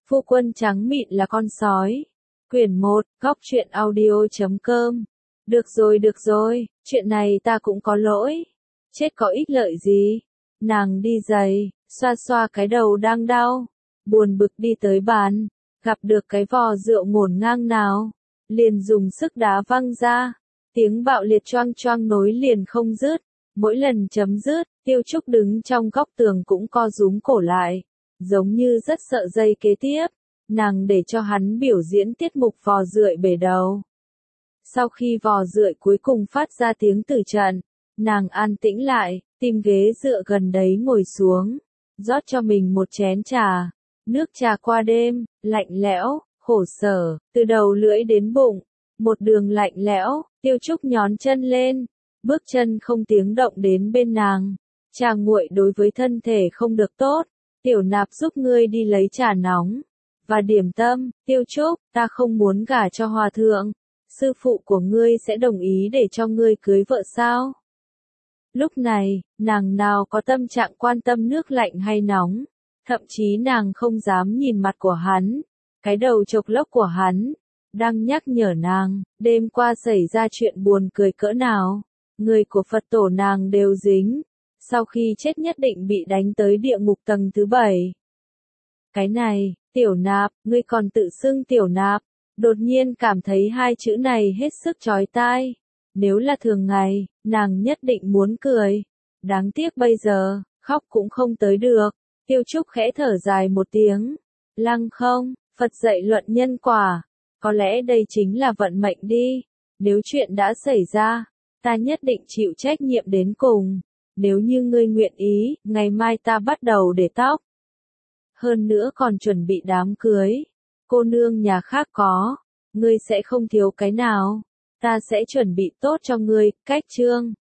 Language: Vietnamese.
Phu quân trắng mịn là con sói. Quyển 1, góc truyện audio.com. Được rồi, chuyện này ta cũng có lỗi. Chết có ích lợi gì? Nàng đi giày, xoa xoa cái đầu đang đau. Buồn bực đi tới bàn, gặp được cái vò rượu ngổn ngang nào. Liền dùng sức đá văng ra. Tiếng bạo liệt choang choang nối liền không dứt. Mỗi lần chấm dứt, Tiêu Trúc đứng trong góc tường cũng co rúm cổ lại. Giống như rất sợ giây kế tiếp. Nàng để cho hắn biểu diễn tiết mục vò rượi bể đầu. Sau khi vò rượi cuối cùng phát ra tiếng từ trận, nàng an tĩnh lại, tìm ghế dựa gần đấy ngồi xuống, rót cho mình một chén trà. Nước trà qua đêm, lạnh lẽo, khổ sở, từ đầu lưỡi đến bụng, một đường lạnh lẽo. Tiêu Trúc nhón chân lên, bước chân không tiếng động đến bên nàng. Trà nguội đối với thân thể không được tốt, Tiểu Nạp giúp ngươi đi lấy trà nóng và điểm tâm. Tiêu Trúc, ta không muốn gả cho hòa thượng. Sư phụ của ngươi sẽ đồng ý để cho ngươi cưới vợ sao? Lúc này, nàng nào có tâm trạng quan tâm nước lạnh hay nóng, thậm chí nàng không dám nhìn mặt của hắn. Cái đầu chọc lốc của hắn đang nhắc nhở nàng, đêm qua xảy ra chuyện buồn cười cỡ nào. Người của Phật tổ nàng đều dính, sau khi chết nhất định bị đánh tới địa ngục tầng thứ 7. Cái này, Tiểu Nạp, ngươi còn tự xưng Tiểu Nạp. Đột nhiên cảm thấy hai chữ này hết sức chói tai. Nếu là thường ngày, nàng nhất định muốn cười. Đáng tiếc bây giờ, khóc cũng không tới được. Tiêu Trúc khẽ thở dài một tiếng. Lăng không, Phật dạy luận nhân quả. Có lẽ đây chính là vận mệnh đi. Nếu chuyện đã xảy ra, ta nhất định chịu trách nhiệm đến cùng. Nếu như ngươi nguyện ý, ngày mai ta bắt đầu để tóc. Hơn nữa còn chuẩn bị đám cưới. Cô nương nhà khác có, ngươi sẽ không thiếu cái nào. Ta sẽ chuẩn bị tốt cho ngươi. Cách chương